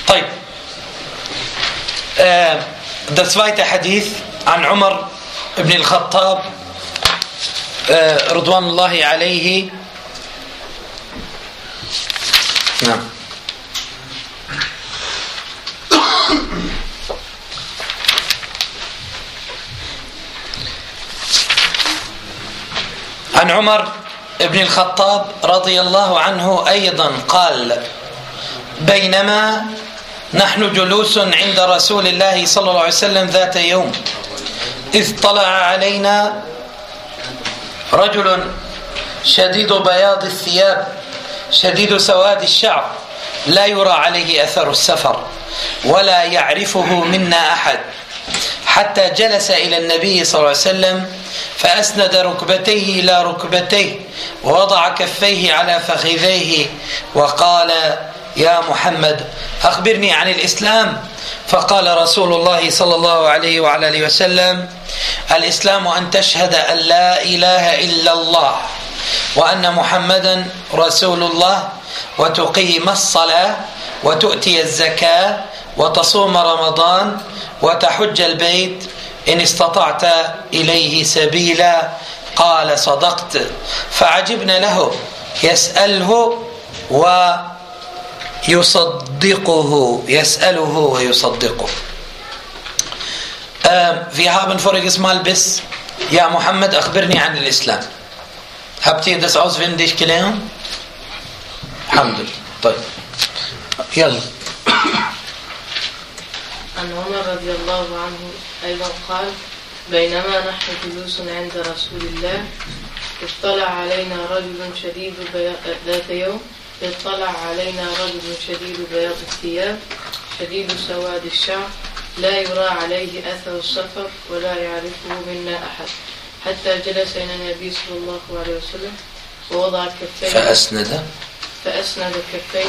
طيب der zweite Hadith an Umar ibn al-Khattab Ridwanullahi alayhi. نعم. عن عمر ابن الخطاب رضي الله عنه أيضا قال: بينما نحن جلوس عند رسول الله صلى الله عليه وسلم ذات يوم إذ طلع علينا رجل شديد بياض الثياب شديد سواد الشعر لا يرى عليه أثر السفر ولا يعرفه منا أحد، حتى جلس إلى النبي صلى الله عليه وسلم فأسند ركبتيه إلى ركبتيه ووضع كفيه على فخذيه وقال: يا محمد أخبرني عن الإسلام. فقال رسول الله صلى الله عليه وعلى آله وسلم: الإسلام أن تشهد أن لا إله إلا الله وأن محمدا رسول الله وتقيم الصلاة وتؤتي الزكاة وتصوم رمضان وتحج البيت إن استطعت إليه سبيلا. قال: صدقت. فعجبنا له يسأله ويصدقه. Wir haben voriges Mal bis Ja Muhammad akhbirni an al-Islam. Habt ihr das auswendig gelernt? Alhamdulillah. طيب. يلا. عن عمر رضي الله عنه أيضا قال: بينما نحن جلوس عند رسول الله اطلع علينا رجل شديد بياض الثياب شديد سواد الشعر لا يرى عليه أثر السفر ولا يعرفه منا أحد، حتى جلس إلى النبي صلى الله عليه وسلم ووضع كفيه فأسند كفيه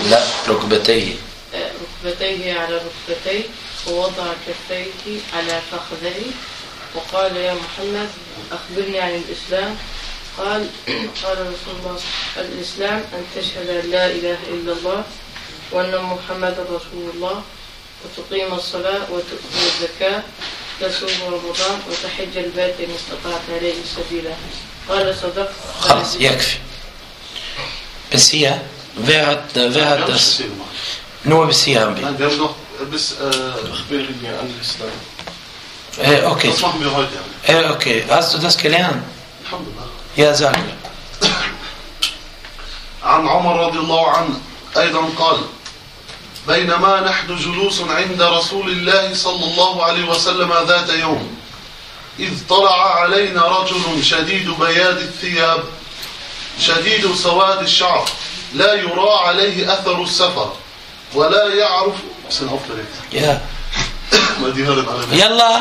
ركبتيه على ركبتيه ووضع كفيه على فخذيه وقال: يا محمد أخبرني عن الإسلام. قال رسول الله: الإسلام أن تشهد أن لا إله إلا الله وأن محمد رسول الله وتقيم الصلاة وتؤتي الزكاة تصوم رمضان وتحج البيت إن استطعت إليه سبيلا. قال: صدقت. خلاص يكفي. بس هي wer hat das nur bis hier haben wir. Nein, wir haben noch bis أخبرني عن الإسلام. Okay. Das machen wir heute. Okay. Hast du das gelernt? Alhamdulillah. Ja, sag. عن عمر رضي الله عنه أيضا قال: بينما نحن جلوس عند رسول الله صلى الله عليه وسلم ذات يوم إذ طلع علينا رجل شديد بياض الثياب شديد سواد الشعر لا يرى عليه أثر السفر ولا يعرف يلا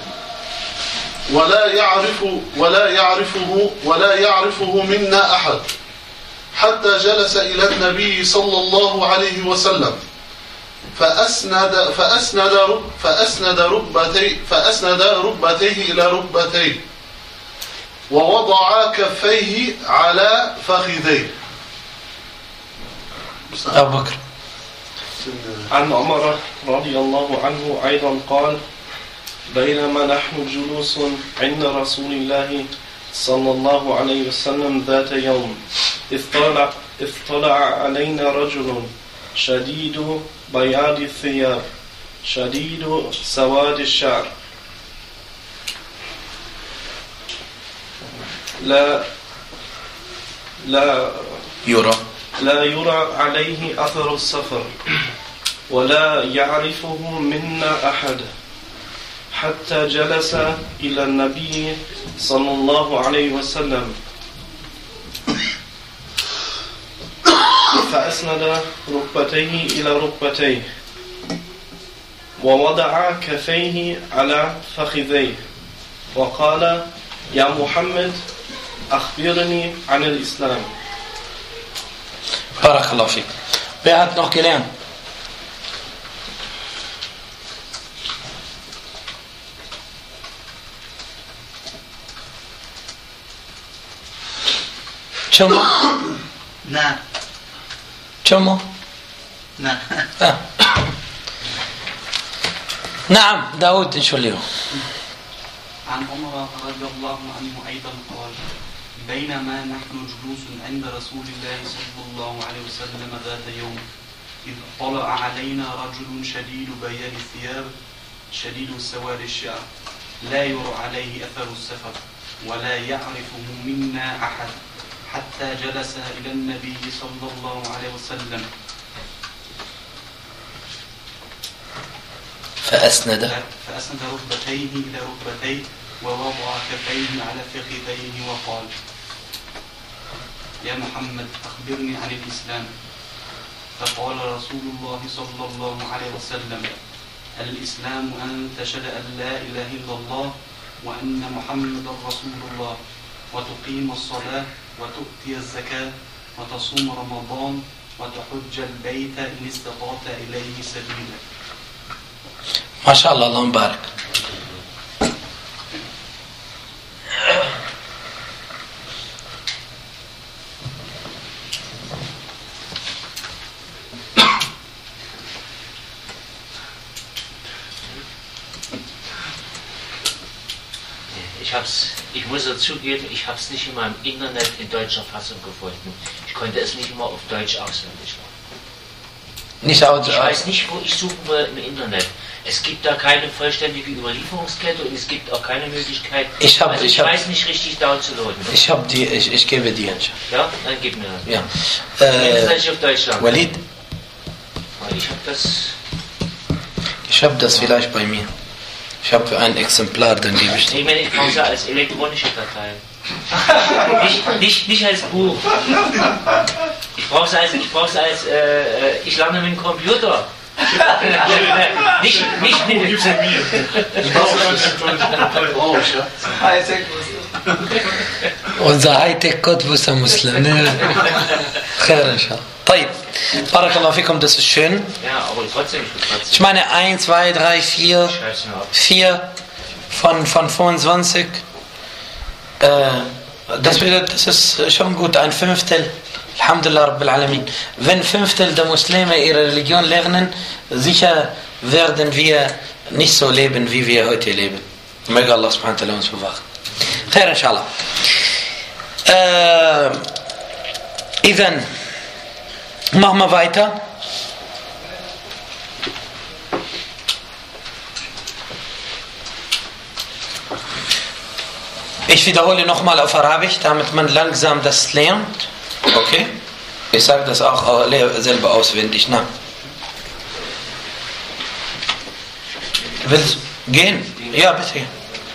ولا يعرفه منا أحد، حتى جلس إلى النبي صلى الله عليه وسلم فأسند ركبتيه إلى ركبتيه ووضع كفيه على فخذيه. أبو بكر. عن عمر رضي الله عنه أيضا قال: بينما نحن جلوس عند رسول الله صلى الله عليه وسلم ذات يوم اطلع علينا رجل شديد بياض الثياب شديد سواد الشعر لا يرى عليه أثر السفر ولا يعرفه منا أحد، حتى جلس إلى النبي صلى الله عليه وسلم فأسند ركبتيه إلى ركبتيه ووضع كفيه على فخذيه وقال: يا محمد أخبرني عن الإسلام. بارك الله فيك. Wer hat noch gelernt? شمو؟ نعم. شمو؟ نعم. نعم داود Entschuldigung. عن عمر رضي الله عنه أيضا قال بينما نحن جلوس عند رسول الله صلى الله عليه وسلم ذات يوم إذ طلع علينا رجل شديد بياض الثياب شديد سواد الشعر لا يرى عليه أثر السفر ولا يعرفه منا أحد حتى جلس إلى النبي صلى الله عليه وسلم فأسند ركبتيه إلى ركبتيه ووضع كفيه على فخذيه وقال يا محمد أخبرني عن الإسلام. فقال رسول الله صلى الله عليه وسلم الإسلام أن تشهد أن لا إله إلا الله وأن محمد رسول الله وتقيم الصلاة وتؤتي الزكاة وتصوم رمضان وتحج البيت إن استطعت إليه سبيلا. ما شاء الله اللهم بارك. Ich muss zugeben, ich habe es nicht immer im Internet in deutscher Fassung gefunden. Ich konnte es nicht immer auf Deutsch auswendig machen. Ich weiß nicht, wo ich suchen will im Internet. Es gibt da keine vollständige Überlieferungskette und es gibt auch keine Möglichkeit, ich weiß nicht richtig downzuladen. Ich gebe dir. Ja, dann gib mir. Ja. Wenn auf Deutsch lang. Walid? Ich habe das vielleicht bei mir. Ich habe ein Exemplar, dann gebe ich dir. Ich meine, ich brauche es als elektronische Datei. nicht als Buch. Ich brauche es als ich lerne mit dem Computer. nicht mit dem unser Hightech-Code wusste Muslim. Khair inshallah. طيب بارك الله فيكم, das ist schön. Ja, aber trotzdem. Ich meine 1, 2, 3, 4 von 25. Das ist schon gut, ein Fünftel. Alhamdulillah Rabbil Alamin. Wenn 1/5 der Muslime ihre Religion lernen, sicher werden wir nicht so leben, wie wir heute leben. Möge Allah subhanahu wa ta'ala uns bewahren. Khair inshallah. Dann machen wir weiter. Ich wiederhole nochmal auf Arabisch, damit man langsam das lernt. Okay? Ich sage das auch selber auswendig. Na. Willst du gehen? Ja, bitte.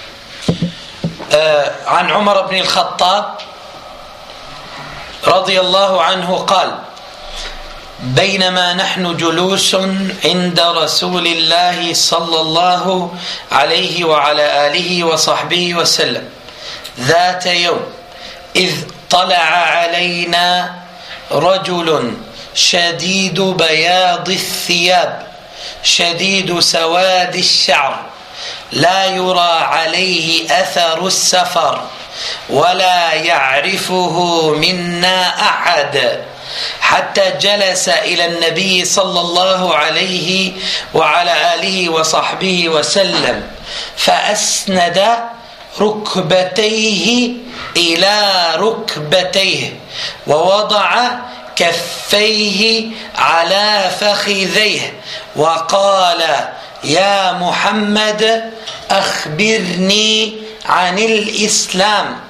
عن عمر بن الخطاب رضي الله عنه قال بينما نحن جلوس عند رسول الله صلى الله عليه وعلى آله وصحبه وسلم ذات يوم إذ طلع علينا رجل شديد بياض الثياب شديد سواد الشعر لا يرى عليه أثر السفر ولا يعرفه منا أحد حتى جلس إلى النبي صلى الله عليه وعلى آله وصحبه وسلم فأسند ركبتيه إلى ركبتيه ووضع كفيه على فخذيه وقال يا محمد أخبرني عن الإسلام.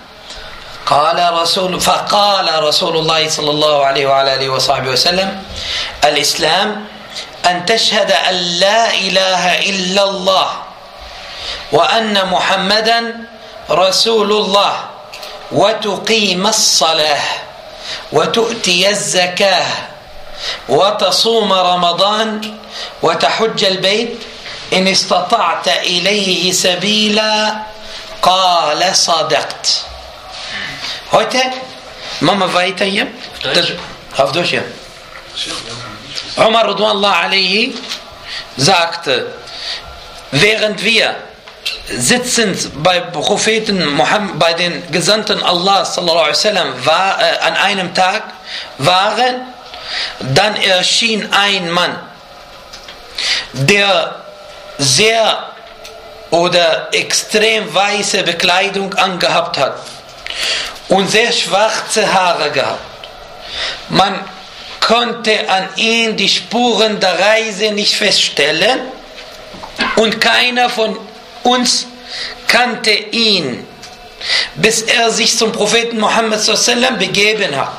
فقال رسول الله صلى الله عليه وعلى آله وصحبه وسلم الإسلام أن تشهد أن لا إله إلا الله وأن محمدا رسول الله وتقيم الصلاة وتؤتي الزكاة وتصوم رمضان وتحج البيت إن استطعت إليه سبيلا. قال صدقت. Heute machen wir weiter hier. Auf Deutsch, ja. Umar radhiyallahu anhu sagte, während wir sitzend bei Propheten Muhammad, bei den Gesandten Allah sallallahu alaihi wasallam an einem Tag waren, dann erschien ein Mann, der sehr oder extrem weiße Bekleidung angehabt hat und sehr schwarze Haare gehabt. Man konnte an ihm die Spuren der Reise nicht feststellen und keiner von uns kannte ihn, bis er sich zum Propheten Muhammad s.a.w. begeben hat.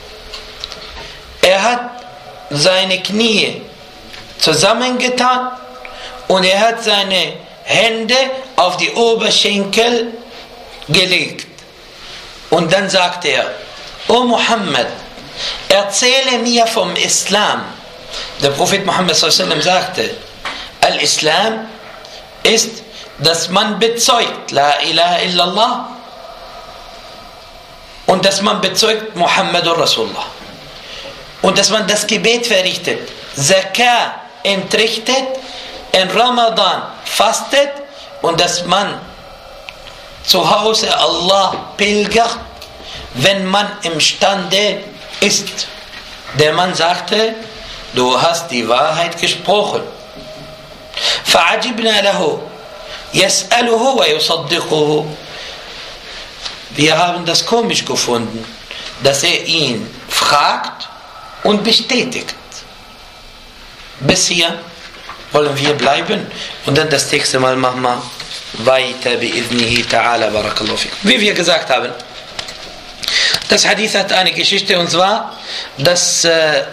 Er hat seine Knie zusammengetan und er hat seine Hände auf die Oberschenkel gelegt. Und dann sagte er: O Muhammad, erzähle mir vom Islam. Der Prophet Muhammad s.a.w. sagte: Al-Islam ist, dass man bezeugt La ilaha illallah und dass man bezeugt Muhammadur Rasulullah und dass man das Gebet verrichtet, Zakah entrichtet, in Ramadan fastet und dass man zu Hause Allah pilgert, wenn man imstande ist. Der Mann sagte: Du hast die Wahrheit gesprochen. فعجبنا له يسأله ويصدقه. Wir haben das komisch gefunden, dass er ihn fragt und bestätigt. Bis hier wollen wir bleiben und dann das nächste Mal machen wir weiter bi'idhnihi ta'ala. Barakallahu fikum. Wie wir gesagt haben, das Hadith hat eine Geschichte, und zwar, dass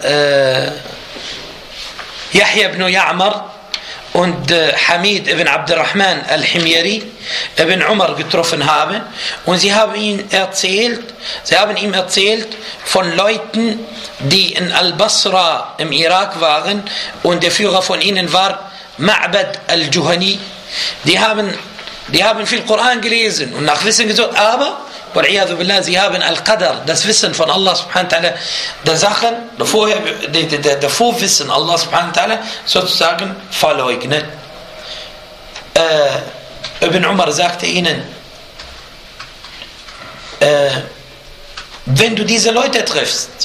Yahya ibn Ya'mar und Hamid ibn Abdurrahman al-Himyari ibn Umar getroffen haben, und sie haben ihm erzählt von Leuten, die in Al-Basra im Irak waren, und der Führer von ihnen war Ma'bad al-Juhani. Die haben viel Koran gelesen und nach Wissen gesucht, aber sie haben Al-Qadr, das Wissen von Allah subhanahu wa ta'ala, der Sachen, der Vorwissen Allah subhanahu wa ta'ala sozusagen verleugnet. Ibn Umar sagte ihnen: wenn ihr diese Leute trefft,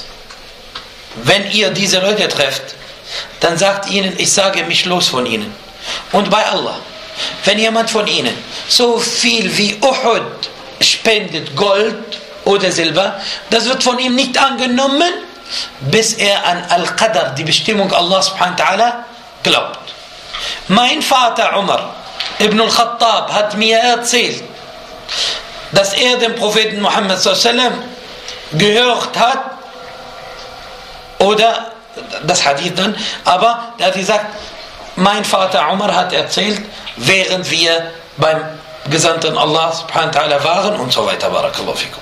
dann sagt ihnen: ich sage mich los von ihnen. Und bei Allah, wenn jemand von ihnen so viel wie Uhud spendet, Gold oder Silber, das wird von ihm nicht angenommen, bis er an Al-Qadr, die Bestimmung Allah subhanahu wa ta'ala, glaubt. Mein Vater Umar ibn al-Khattab hat mir erzählt, dass er den Propheten Muhammad s.a.w. gehört hat, oder das Hadith dann, aber er hat gesagt, mein Vater Umar hat erzählt, während wir beim Gesandten Allah subhanahu wa ta'ala waren und so weiter. Barakallahu fikum.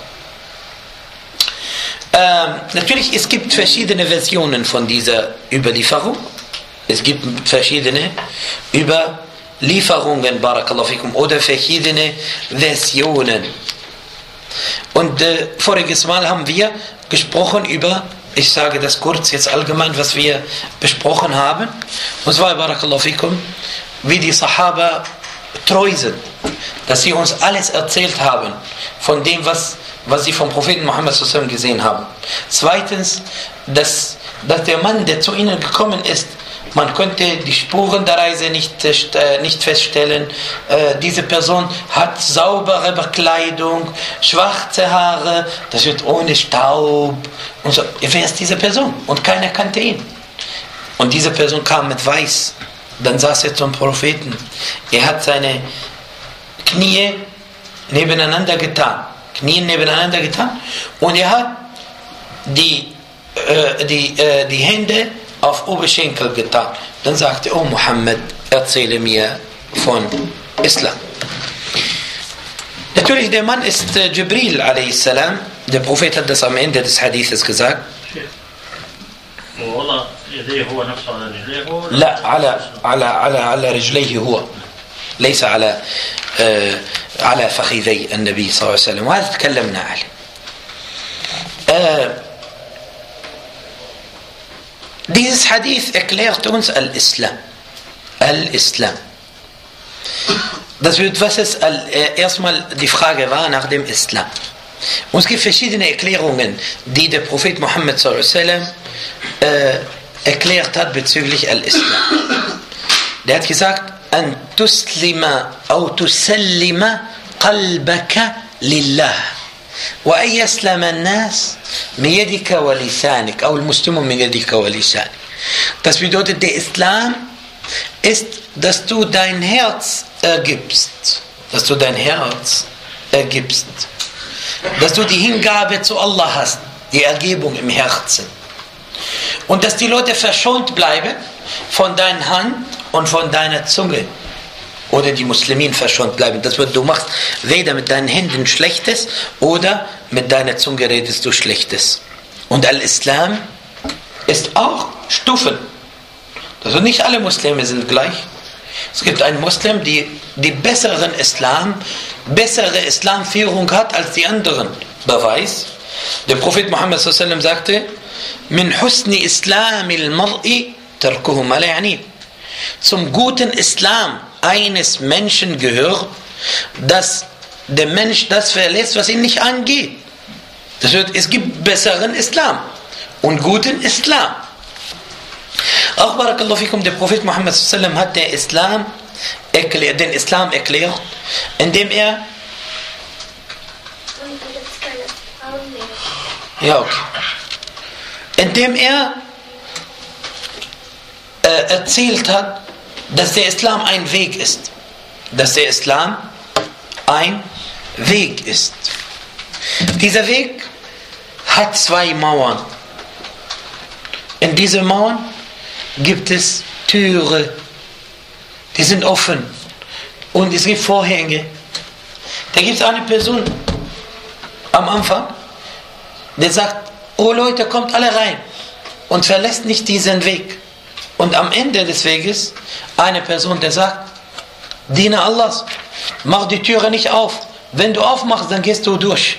Natürlich, es gibt verschiedene Versionen von dieser Überlieferung. Es gibt verschiedene Überlieferungen, Barakallahu fikum, oder verschiedene Versionen. Und voriges Mal haben wir gesprochen über, ich sage das kurz jetzt allgemein, was wir besprochen haben. Und zwar, Barakallahu fikum, wie die Sahaba treu sind, dass sie uns alles erzählt haben von dem, was sie vom Propheten Muhammad s.a.w. gesehen haben. Zweitens, dass der Mann, der zu ihnen gekommen ist, man konnte die Spuren der Reise nicht feststellen. Diese Person hat saubere Bekleidung, schwarze Haare, das wird ohne Staub. Und so. Wer ist diese Person? Und keiner kannte ihn. Und diese Person kam mit Weiß. Dann saß er zum Propheten. Er hat seine Knie nebeneinander getan. Und er hat die Hände auf Oberschenkel getan. Dann sagte er: Oh Muhammad, erzähle mir von Islam. Natürlich, der Mann ist Jibril a.s. Der Prophet hat das am Ende des Hadithes gesagt. لا على رجليه هو ليس على فخذي النبي صلى الله عليه وسلم، وهذا تكلمنا عليه. Dieses Hadith erklärt uns Al-Islam. Das wird, was es erstmal die Frage war nach dem Islam. Und es gibt verschiedene Erklärungen, die der Prophet Muhammad s.a.w. erklärt hat bezüglich Al-Islam. Der hat gesagt: أن تسلم أو تسلم قلبك لله وأن يسلم الناس من يدك ولسانك أو المسلم من يدك ولسانك. Das bedeutet, der Islam ist, dass du dein Herz ergibst. Dass du dein Herz ergibst. Dass du die Hingabe zu Allah hast, die Ergebung im Herzen. Und dass die Leute verschont bleiben von deiner Hand und von deiner Zunge. Oder die Muslimen verschont bleiben. Das wird, du machst weder mit deinen Händen Schlechtes oder mit deiner Zunge redest du Schlechtes. Und Al-Islam ist auch Stufen. Also nicht alle Muslime sind gleich. Es gibt einen Muslim, die bessere Islamführung hat als die anderen. Beweis. Der Prophet Muhammad sallallahu alaihi wasallam sagte: Min husni islamil mar'i tarkuhu ma la ya'ni. Zum guten Islam eines Menschen gehört, dass der Mensch das verlässt, was ihn nicht angeht. Das heißt, es gibt besseren Islam und guten Islam. Auch Barakallahu fikum, der Prophet Muhammad sallallahu alaihi wasallam hat den Islam erklärt, indem er erzählt hat, dass der Islam ein Weg ist. Dass der Islam ein Weg ist. Dieser Weg hat 2 Mauern. In diesen Mauern gibt es Türen, die sind offen. Und es gibt Vorhänge. Da gibt es eine Person am Anfang, der sagt: Oh Leute, kommt alle rein. Und verlässt nicht diesen Weg. Und am Ende des Weges eine Person, der sagt: Diener Allahs, mach die Türe nicht auf. Wenn du aufmachst, dann gehst du durch.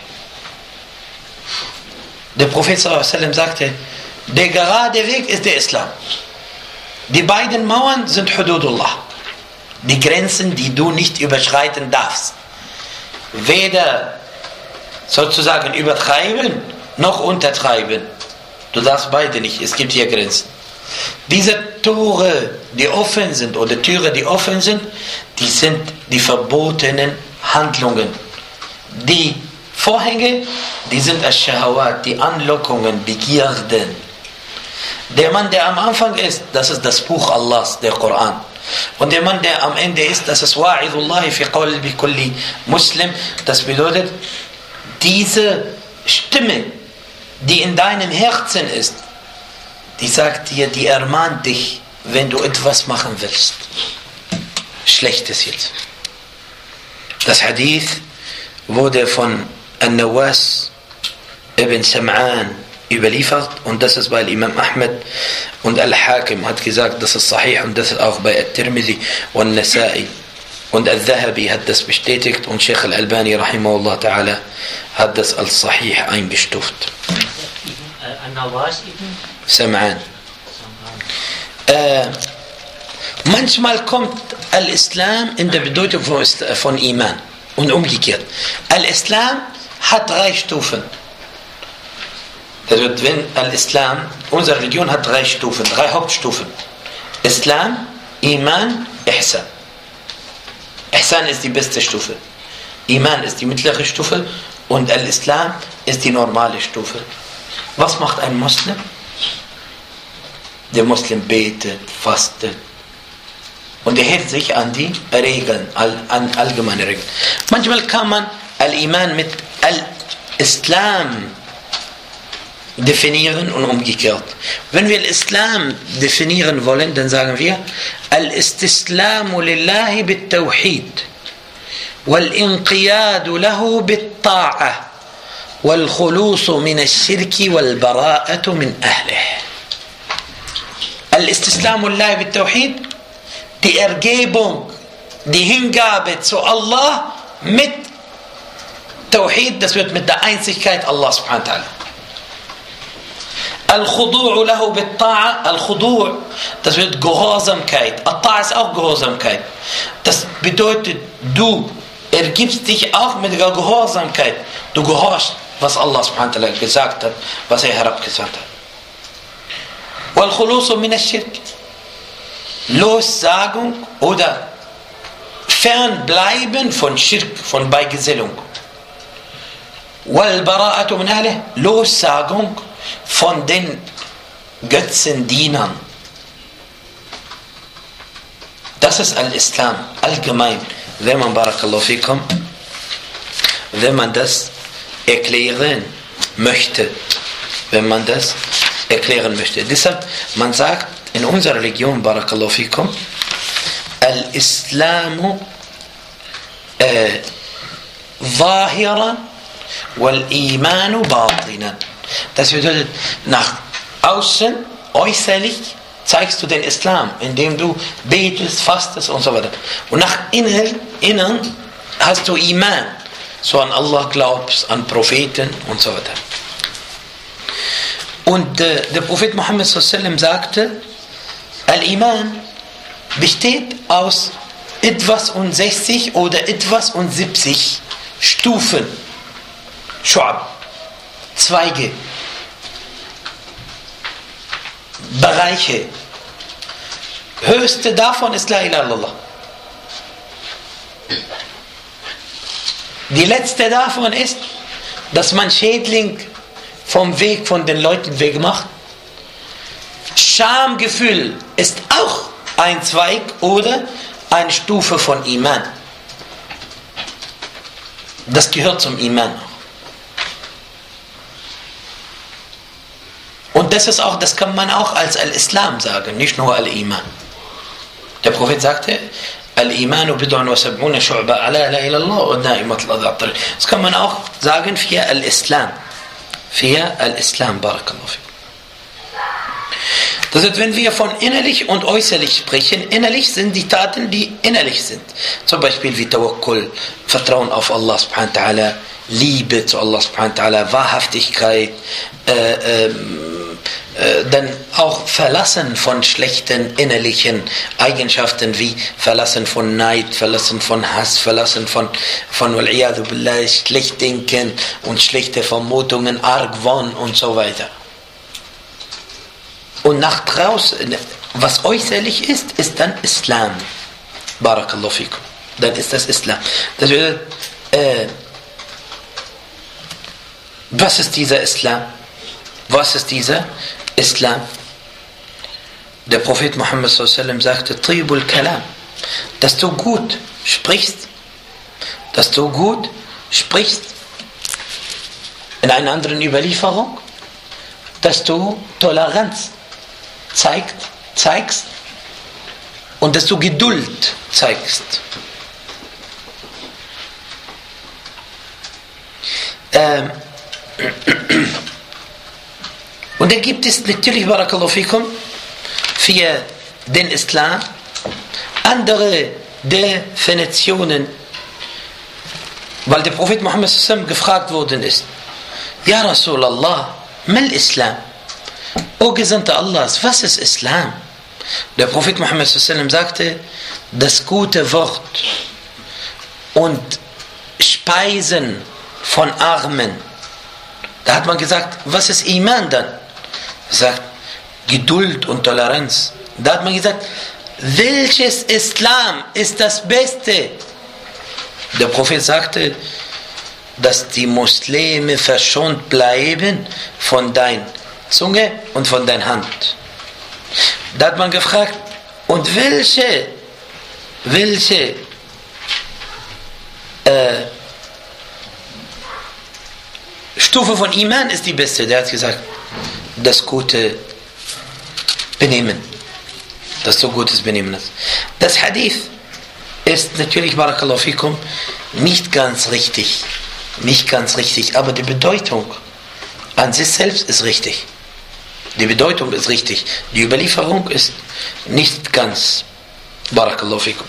Der Prophet sallallahu alaihi wasallam sagte: Der gerade Weg ist der Islam. Die beiden Mauern sind Hududullah. Die Grenzen, die du nicht überschreiten darfst. Weder sozusagen übertreiben, noch untertreiben. Du darfst beide nicht, es gibt hier Grenzen. Diese Tore, die offen sind, oder Türe, die offen sind, die sind die verbotenen Handlungen. Die Vorhänge, die sind Ash-Shahawat, die Anlockungen, Begierden. Der Mann, der am Anfang ist, das ist das Buch Allahs, der Koran. Und der Mann, der am Ende ist, das ist Wa'idullahi fi qalbi kulli Muslim. Das bedeutet, diese Stimme, die in deinem Herzen ist, die sagt dir, die ermahnt dich, wenn du etwas machen willst. Schlechtes jetzt. Das Hadith wurde von An-Nawas ibn Sam'an überliefert, und das ist bei Imam Ahmed, und Al-Hakim hat gesagt, das ist sahih, und das ist auch bei At-Tirmidhi und Nasa'i, und Al-Dhahabi hat das bestätigt, und Sheikh Al-Albani rahimahullah ta'ala hat das als sahih eingestuft. An-Nawas ibn Sam'an. Manchmal kommt Al-Islam in der Bedeutung von Iman und umgekehrt. Al-Islam hat 3 Stufen. Das wird, wenn Al-Islam, unsere Religion hat 3 Stufen, 3 Hauptstufen. Islam, Iman, Ihsan. Ihsan ist die beste Stufe. Iman ist die mittlere Stufe und Al-Islam ist die normale Stufe. Was macht ein Muslim? Der Muslim betet, fastet und er hält sich an die Regeln, an allgemeine Regeln. Manchmal kann man Al-Iman mit Al-Islam definieren und umgekehrt. Wenn wir Al-Islam definieren wollen, dann sagen wir: Al-Istislamu lillahi bit-Tawhid wal-Inqiyadu lahu bit-Ta'ah wal-Khulusu min al-Shirki wal-Bara'atu min ahlih. Al-Istislamu lillahi bit-Tawhid, die Ergebung, die Hingabe zu Allah mit Tawhid, das wird mit der Einzigkeit Allah subhanahu wa ta'ala. Al-Khudu'u lahu bit-Ta'a, Al-Khudu', das wird Gehorsamkeit. Al-Ta'a ist auch Gehorsamkeit. Das bedeutet, du ergibst dich auch mit der Gehorsamkeit. Du gehorchst, was Allah subhanahu wa ta'ala gesagt hat, was er herabgesandt hat. Wal-Khulusu min al-Shirk, Lossagung oder fernbleiben von Schirk, von Beigesellung. Wal-Bara'atu min ahlih, Lossagung von den Götzendienern. Das ist Al-Islam, allgemein, wenn man, Barakallahu fikum, wenn man das erklären möchte. Deshalb, man sagt in unserer Religion, Barakallahu fikum, Al-Islamu Zahiran wal-Imanu Batinan. Das bedeutet, nach außen, äußerlich, zeigst du den Islam, indem du betest, fastest und so weiter. Und nach innen hast du Iman, so an Allah glaubst, an Propheten und so weiter. Und der Prophet Muhammad sallallahu sagte, Al-Iman besteht aus etwas und 60 oder etwas und 70 Stufen, Shu'ab, Zweige, Bereiche. Höchste davon ist La ilaha illallah. Die letzte davon ist, dass man Schädling vom Weg von den Leuten wegmacht. Schamgefühl ist auch ein Zweig oder eine Stufe von Iman. Das gehört zum Iman auch. Und das kann man auch als Al-Islam sagen, nicht nur Al-Iman. Der Prophet sagte, Al-Imanu bid'un wa sab'una shu'ba ala la ilallah wa na'imat al-adhar. Das kann man auch sagen für Al-Islam. Barakallahu fikum. Das heißt, wenn wir von innerlich und äußerlich sprechen, innerlich sind die Taten, die innerlich sind. Zum Beispiel wie Tawakkul, Vertrauen auf Allah subhanahu wa ta'ala, Liebe zu Allah subhanahu wa ta'ala, Wahrhaftigkeit, dann auch Verlassen von schlechten innerlichen Eigenschaften wie Verlassen von Neid, Verlassen von Hass, Verlassen von wal-iyadu billah, Schlechtdenken und schlechte Vermutungen, Argwohn und so weiter. Und nach draußen, was äußerlich ist dann Islam. Barakallahu fikum. Dann ist das Islam. Das bedeutet, was ist dieser Islam? Was ist dieser Islam? Der Prophet Muhammad sallallahu alaihi wasallam sagte, Tibul Kalam, dass du gut sprichst. In einer anderen Überlieferung, dass du Toleranz zeigst und dass du Geduld zeigst. Und da gibt es natürlich, Barakallahu fikum, für den Islam andere Definitionen, weil der Prophet Muhammad sallallahu gefragt worden ist, Ja Rasulallah, mal Islam? O Gesandter Allahs, was ist Islam? Der Prophet Muhammad sallallahu sagte, das gute Wort und Speisen von Armen. Da hat man gesagt, was ist Iman dann? Er sagt, Geduld und Toleranz. Da hat man gesagt, welches Islam ist das Beste? Der Prophet sagte, dass die Muslime verschont bleiben von deiner Zunge und von deiner Hand. Da hat man gefragt, und welche Stufe von Iman ist die beste? Der hat gesagt, das gute Benehmen. Dass du gutes Benehmen hast. Das Hadith ist natürlich, Barakallahu fikum, nicht ganz richtig, aber die Bedeutung an sich selbst ist richtig. Die Bedeutung ist richtig. Die Überlieferung ist nicht ganz. Barakallahu fikum.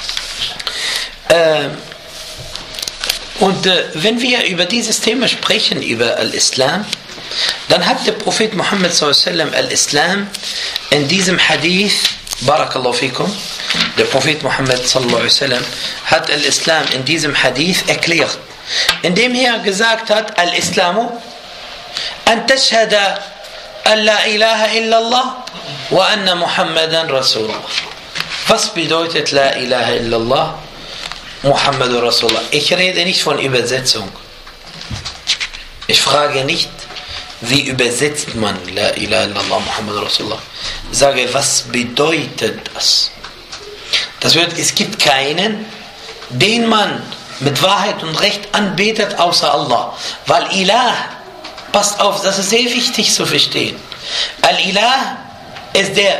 Und wenn wir über dieses Thema sprechen, über Al-Islam, dann hat der Prophet Muhammad sallallahu alaihi wasallam Al-Islam in diesem Hadith, Barakallahu fikum, der Prophet Muhammad sallallahu alaihi wasallam hat Al-Islam in diesem Hadith erklärt, indem er gesagt hat, Al-Islamu an tashhada an la ilaha illallah wa anna Muhammadan Rasulullah. Was bedeutet la ilaha illallah Muhammadur Rasulullah. Ich rede nicht von Übersetzung. Ich frage nicht, wie übersetzt man La ilaha illallah Muhammadur Rasulullah. Ich sage, was bedeutet das? Das bedeutet, es gibt keinen, den man mit Wahrheit und Recht anbetet, außer Allah. Weil Ilah, passt auf, das ist sehr wichtig zu verstehen. Al-Ilah ist der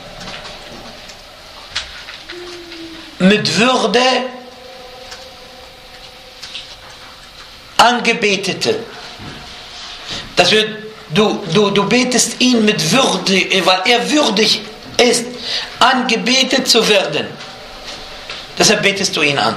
mit Würde Angebetete. Das wird, du betest ihn mit Würde, weil er würdig ist, angebetet zu werden. Deshalb betest du ihn an.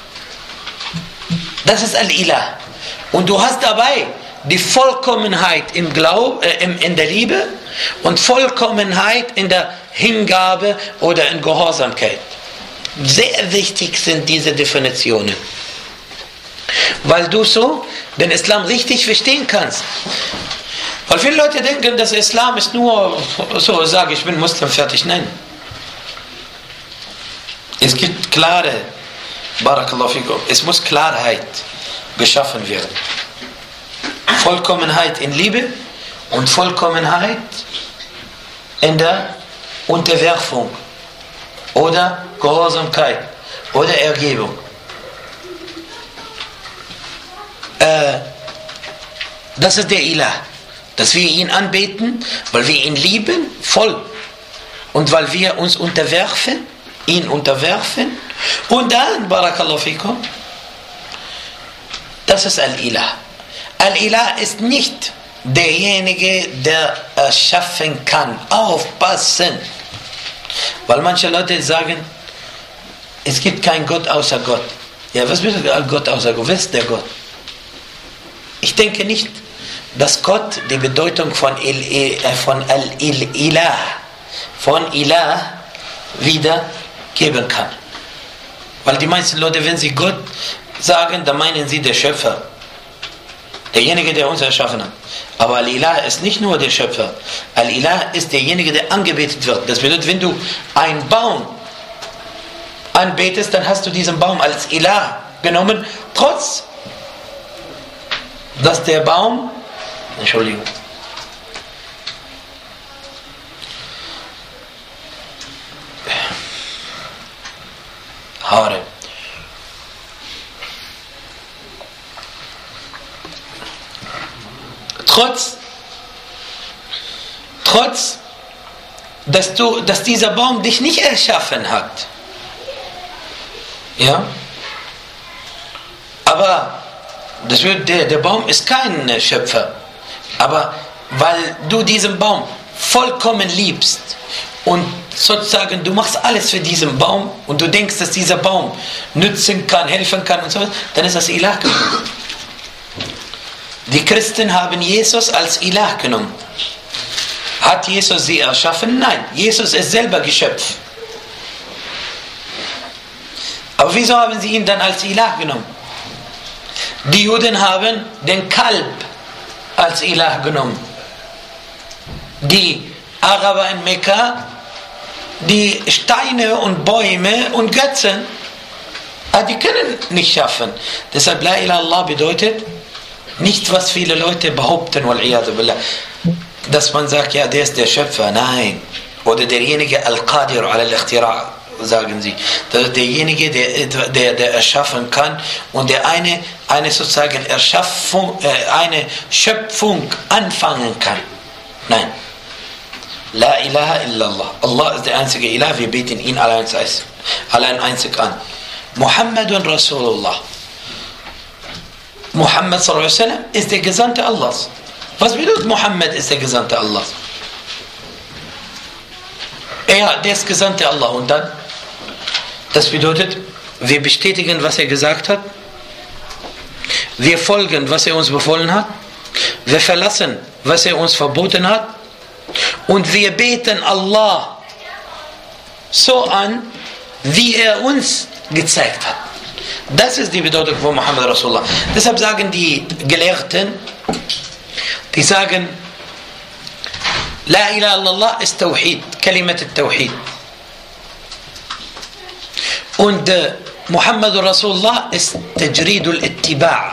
Das ist Al-Ilah. Und du hast dabei die Vollkommenheit im in der Liebe und Vollkommenheit in der Hingabe oder in Gehorsamkeit. Sehr wichtig sind diese Definitionen. Weil du so den Islam richtig verstehen kannst. Weil viele Leute denken, dass Islam ist nur so, sage ich bin Muslim, fertig. Nein. Es gibt klare, Barakallahu fikum, es muss Klarheit geschaffen werden. Vollkommenheit in Liebe und Vollkommenheit in der Unterwerfung oder Gehorsamkeit oder Ergebung. Das ist der Ilah, dass wir ihn anbeten, weil wir ihn lieben, voll, und weil wir uns unterwerfen, ihn unterwerfen, und dann, Barakallahu fikum, das ist Al-Ilah. Al-Ilah ist nicht derjenige, der erschaffen kann. Aufpassen! Weil manche Leute sagen, es gibt keinen Gott außer Gott. Ja, was bedeutet Gott außer Gott? Wer ist der Gott? Ich denke nicht, dass Gott die Bedeutung von Al-Ilah, von Ilah wieder geben kann. Weil die meisten Leute, wenn sie Gott sagen, dann meinen sie der Schöpfer. Derjenige, der uns erschaffen hat. Aber Al-Ilah ist nicht nur der Schöpfer. Al-Ilah ist derjenige, der angebetet wird. Das bedeutet, wenn du einen Baum anbetest, dann hast du diesen Baum als Ilah genommen, trotz dass der Baum, Entschuldigung, Haare, trotz dass dieser Baum dich nicht erschaffen hat, ja, aber das wird, der Baum ist kein Schöpfer, aber weil du diesen Baum vollkommen liebst und sozusagen du machst alles für diesen Baum und du denkst, dass dieser Baum nützen kann, helfen kann und so weiter, dann ist das Ilah genommen. Die Christen haben Jesus als Ilah genommen. Hat Jesus sie erschaffen? Nein, Jesus ist selber Geschöpf. Aber wieso haben sie ihn dann als Ilah genommen? Die Juden haben den Kalb als Ilah genommen. Die Araber in Mekka, die Steine und Bäume und Götzen, die können nicht schaffen. Deshalb La ilaha illallah bedeutet nicht, was viele Leute behaupten, dass man sagt, ja, der ist der Schöpfer. Nein. Oder derjenige Al-Qadir al-Ikhtira', sagen sie. Derjenige, der erschaffen kann und der eine sozusagen eine Schöpfung anfangen kann. Nein. La ilaha illallah. Allah ist der einzige Ilah, wir beten ihn allein einzig an. Muhammadun Rasulullah. Muhammad sallallahu alaihi wasallam ist der Gesandte Allahs. Was bedeutet Muhammad ist der Gesandte Allahs? Ja, der ist Gesandte Allah. Und dann? Das bedeutet, wir bestätigen, was er gesagt hat. Wir folgen, was er uns befohlen hat. Wir verlassen, was er uns verboten hat. Und wir beten Allah so an, wie er uns gezeigt hat. Das ist die Bedeutung von Muhammad Rasulullah. Deshalb sagen die Gelehrten, die sagen, La ilaha illallah ist Tawhid, Kalimat al-Tawhid. Und Muhammadur Rasulullah ist Tajridul Ittiba'.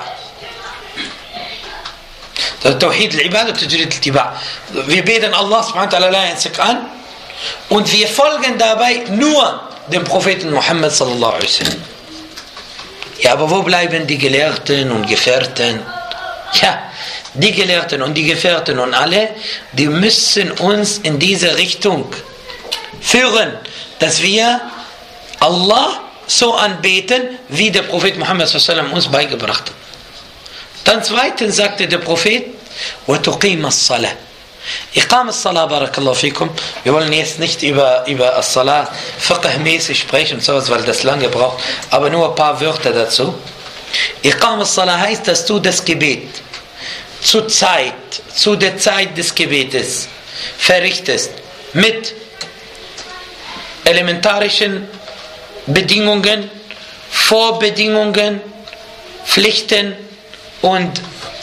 Tawhid al-Ibad und Tajrid al-Ittiba'. Wir beten Allah subhanahu wa ta'ala einzig an und wir folgen dabei nur dem Propheten Muhammad sallallahu alaihi wasallam. Ja, aber wo bleiben die Gelehrten und Gefährten? Ja, die Gelehrten und die Gefährten und alle, die müssen uns in diese Richtung führen, dass wir Allah so anbeten, wie der Prophet Muhammad sallallahu alaihi wasallam uns beigebracht hat. Dann zweitens sagte der Prophet, وَتُقِيمَ الصَّلَةِ Iqam al-Salah, barakallahu fikum. Wir wollen jetzt nicht über al-Salah fiqh-mäßig sprechen, sowas, weil das lange braucht, aber nur ein paar Wörter dazu. Iqam al-Salah heißt, dass du das Gebet zu der Zeit des Gebetes verrichtest mit elementarischen Bedingungen, Vorbedingungen, Pflichten und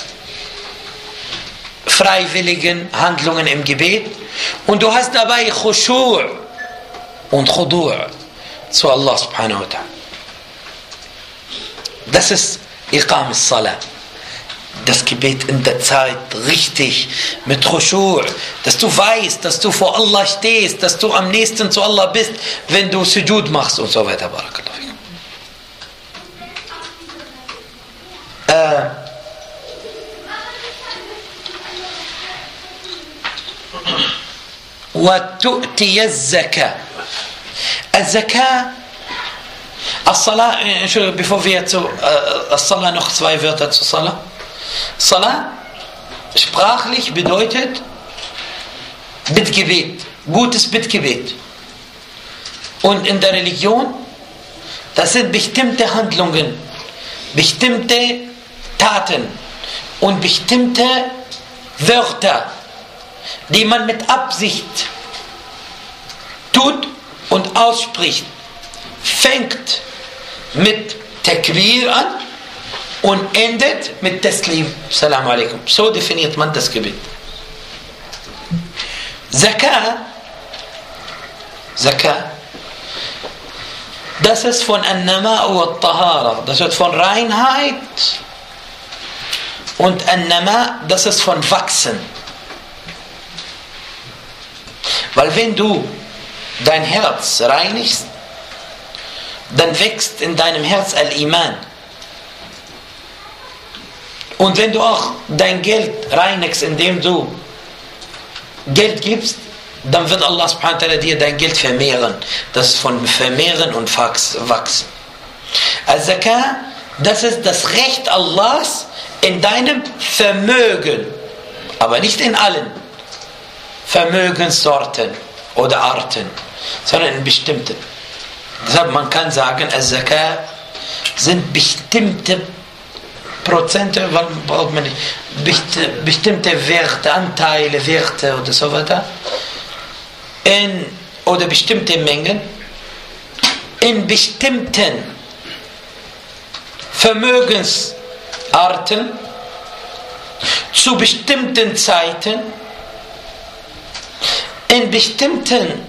freiwilligen Handlungen im Gebet, und du hast dabei Khushu' und Khudu' zu Allah subhanahu wa ta'ala. Das ist Iqam al-Salah. Das Gebet in der Zeit richtig mit Khushu', dass du weißt, dass du vor Allah stehst, dass du am nächsten zu Allah bist, wenn du Sujud machst und so weiter. Barakallahu fikum. وتؤتي الزكاة. الزكاة, الصلاة, Entschuldigung, bevor wir zu Salah noch zwei Wörter zu Salah. Salah sprachlich bedeutet Bittgebet, gutes Bittgebet. Und in der Religion, das sind bestimmte Handlungen, bestimmte Taten und bestimmte Wörter, die man mit Absicht tut und ausspricht. Fängt mit Takbir an und endet mit Taslim. Salam alaikum. So definiert man das Gebet. Zakah, das ist von An-Nama' wa Tahara. Das wird von Reinheit, und An-Nama', das ist von Wachsen. Weil wenn du dein Herz reinigst, dann wächst in deinem Herz Al-Iman. Und wenn du auch dein Geld reinigst, indem du Geld gibst, dann wird Allah subhanahu wa ta'ala dir dein Geld vermehren. Das ist von Vermehren und Wachsen. Al-Zakah, das ist das Recht Allahs in deinem Vermögen, aber nicht in allen Vermögenssorten oder Arten, sondern in bestimmten. Deshalb man kann sagen, Al-Zakah sind bestimmte Prozente, braucht man nicht, bestimmte Werte, Anteile, Werte oder so weiter, oder bestimmte Mengen in bestimmten Vermögensarten zu bestimmten Zeiten in bestimmten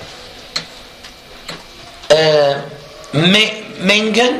Mengen,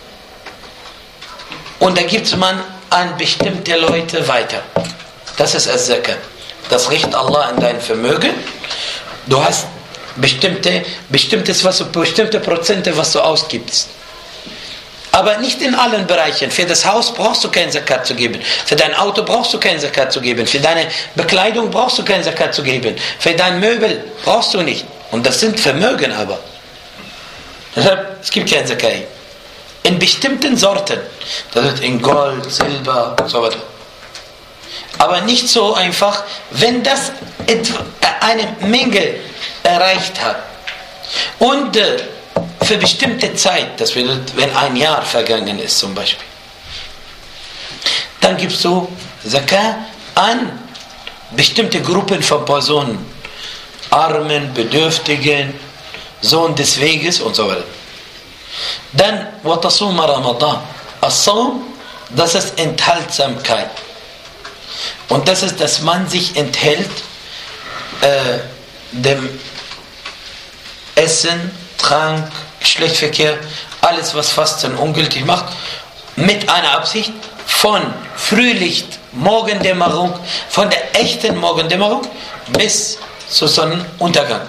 und da gibt man an bestimmte Leute weiter. Das ist Al-Zakah. Das Recht Allah in dein Vermögen. Du hast bestimmte Prozente, was du ausgibst. Aber nicht in allen Bereichen. Für das Haus brauchst du kein Zakat zu geben. Für dein Auto brauchst du kein Zakat zu geben. Für deine Bekleidung brauchst du kein Zakat zu geben. Für dein Möbel brauchst du nicht. Und das sind Vermögen aber. Deshalb, es gibt kein Zakat. In bestimmten Sorten. Das wird in Gold, Silber und so weiter. Aber nicht so einfach, wenn das eine Menge erreicht hat. Und für bestimmte Zeit, das bedeutet, wenn ein Jahr vergangen ist zum Beispiel, dann gibst du Zakah an bestimmte Gruppen von Personen, Armen, Bedürftigen, Sohn des Weges und so weiter. Dann وَتَصُومَ Ramadan. As-Sawm, das ist Enthaltsamkeit. Und das ist, dass man sich enthält dem Essen, Trank, Geschlechtsverkehr, alles was Fasten ungültig macht, mit einer Absicht von Frühlicht, Morgendämmerung, von der echten Morgendämmerung bis zu Sonnenuntergang.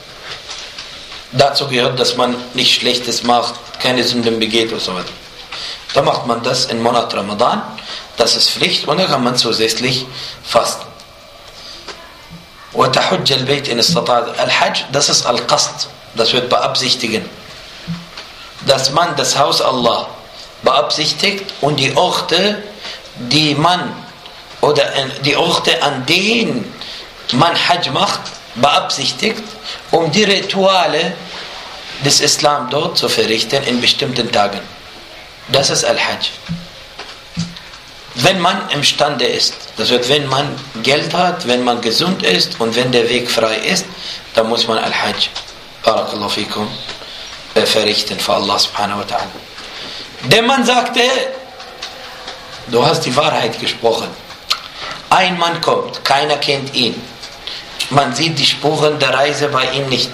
Dazu gehört, dass man nichts Schlechtes macht, keine Sünden begeht und so weiter. Da macht man das im Monat Ramadan, das ist Pflicht, und da kann man zusätzlich fasten. وَتَحُجَّ الْبَيْتِ إِنِ اسْتَطَعْتَ Al-Hajj, das ist Al-Qasd, das wird beabsichtigen. Dass man das Haus Allah beabsichtigt und die Orte, die man, oder die Orte, an denen man Hajj macht, beabsichtigt, um die Rituale des Islam dort zu verrichten in bestimmten Tagen. Das ist Al-Hajj. Wenn man imstande ist, das wird, wenn man Geld hat, wenn man gesund ist und wenn der Weg frei ist, dann muss man Al-Hajj, Barakallahu fikum, verrichten für Allah subhanahu wa ta'ala. Der Mann sagte, du hast die Wahrheit gesprochen. Ein Mann kommt, keiner kennt ihn. Man sieht die Spuren der Reise bei ihm nicht.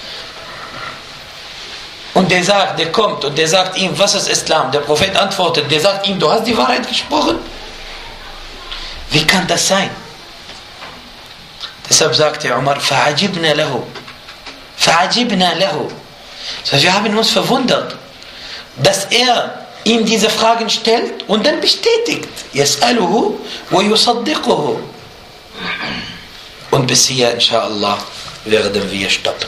Und der kommt und der sagt ihm, was ist Islam? Der Prophet antwortet, der sagt ihm, du hast die Wahrheit gesprochen. Wie kann das sein? Deshalb sagte Umar, فَعَجِبْنَا لَهُ. فَعَجِبْنَا لَهُ. So, wir haben uns verwundert, dass er ihm diese Fragen stellt und dann bestätigt. يَسْأَلُهُ وَيُصَدِّقُهُ. Und bis hier, inshallah, werden wir stoppen.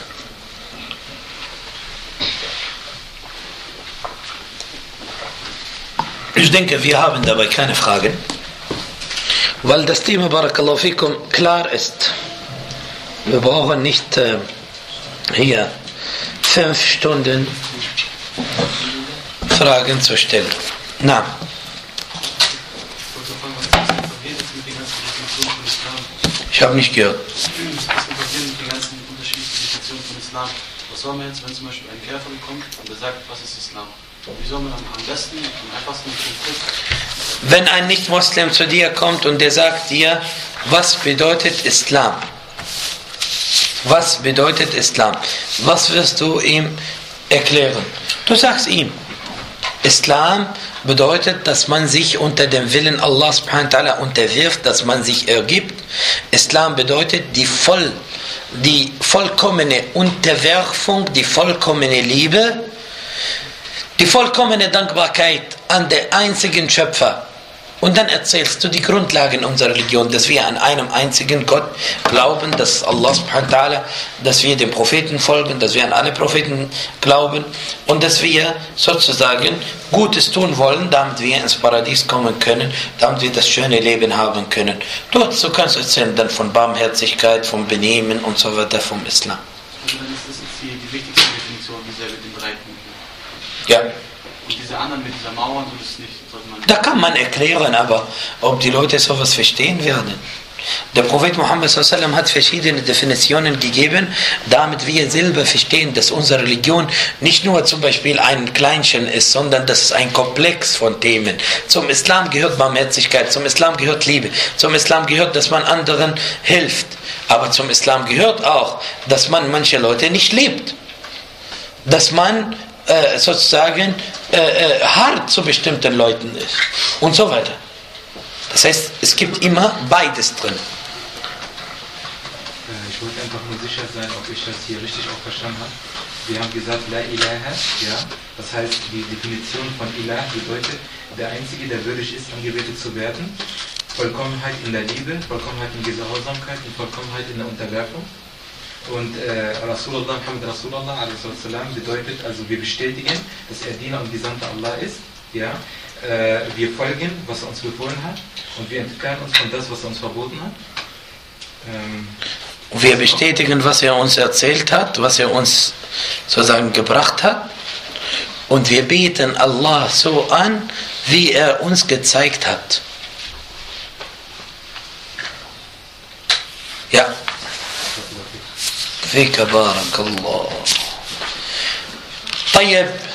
Ich denke, wir haben dabei keine Fragen, weil das Thema Barakallahu fikum klar ist. Wir brauchen nicht hier 5 Stunden Fragen zu stellen. Na. Ich habe nicht gehört. Was ist mit den ganzen unterschiedlichen Definitionen von Islam? Was soll man jetzt, wenn zum Beispiel ein Käfer kommt und der sagt, was ist Islam? Wie soll man am besten und einfachsten wenn ein Nicht-Muslim zu dir kommt und der sagt dir, was bedeutet Islam? Was bedeutet Islam? Was wirst du ihm erklären? Du sagst ihm, Islam bedeutet, dass man sich unter dem Willen Allah subhanahu wa ta'ala unterwirft, dass man sich ergibt. Islam bedeutet die vollkommene Unterwerfung, die vollkommene Liebe, die vollkommene Dankbarkeit an den einzigen Schöpfer. Und dann erzählst du die Grundlagen unserer Religion, dass wir an einem einzigen Gott glauben, dass Allah subhanahu wa ta'ala, dass wir den Propheten folgen, dass wir an alle Propheten glauben und dass wir sozusagen Gutes tun wollen, damit wir ins Paradies kommen können, damit wir das schöne Leben haben können. Dort so kannst du erzählen dann von Barmherzigkeit, vom Benehmen und so weiter, vom Islam. Also dann ist das jetzt die wichtigste Definition, diese mit den 3 Punkten. Ja. Und diese anderen mit dieser Mauer, so ist nicht. Da kann man erklären, aber ob die Leute sowas verstehen werden. Der Prophet Muhammad sallallahu hat verschiedene Definitionen gegeben, damit wir selber verstehen, dass unsere Religion nicht nur zum Beispiel ein Kleinchen ist, sondern dass es ein Komplex von Themen. Zum Islam gehört Barmherzigkeit, zum Islam gehört Liebe, zum Islam gehört, dass man anderen hilft. Aber zum Islam gehört auch, dass man manche Leute nicht liebt. Dass man sozusagen hart zu bestimmten Leuten ist und so weiter. Das heißt, es gibt immer beides drin. Ich wollte einfach nur sicher sein, ob ich das hier richtig auch verstanden habe. Wir haben gesagt, La ilaha, ja, das heißt, die Definition von Ilah bedeutet, der Einzige, der würdig ist, angebetet zu werden, Vollkommenheit in der Liebe, Vollkommenheit in Gehorsamkeit und Vollkommenheit in der Unterwerfung. Und Rasulullah, Muhammad Rasulullah bedeutet, also wir bestätigen, dass er Diener und Gesandter Allah ist. Ja? Wir folgen, was er uns befohlen hat, und wir entfernen uns von das, was er uns verboten hat. Wir bestätigen, was er uns erzählt hat, was er uns sozusagen gebracht hat, und wir beten Allah so an, wie er uns gezeigt hat. Ja. فيك بارك الله. طيب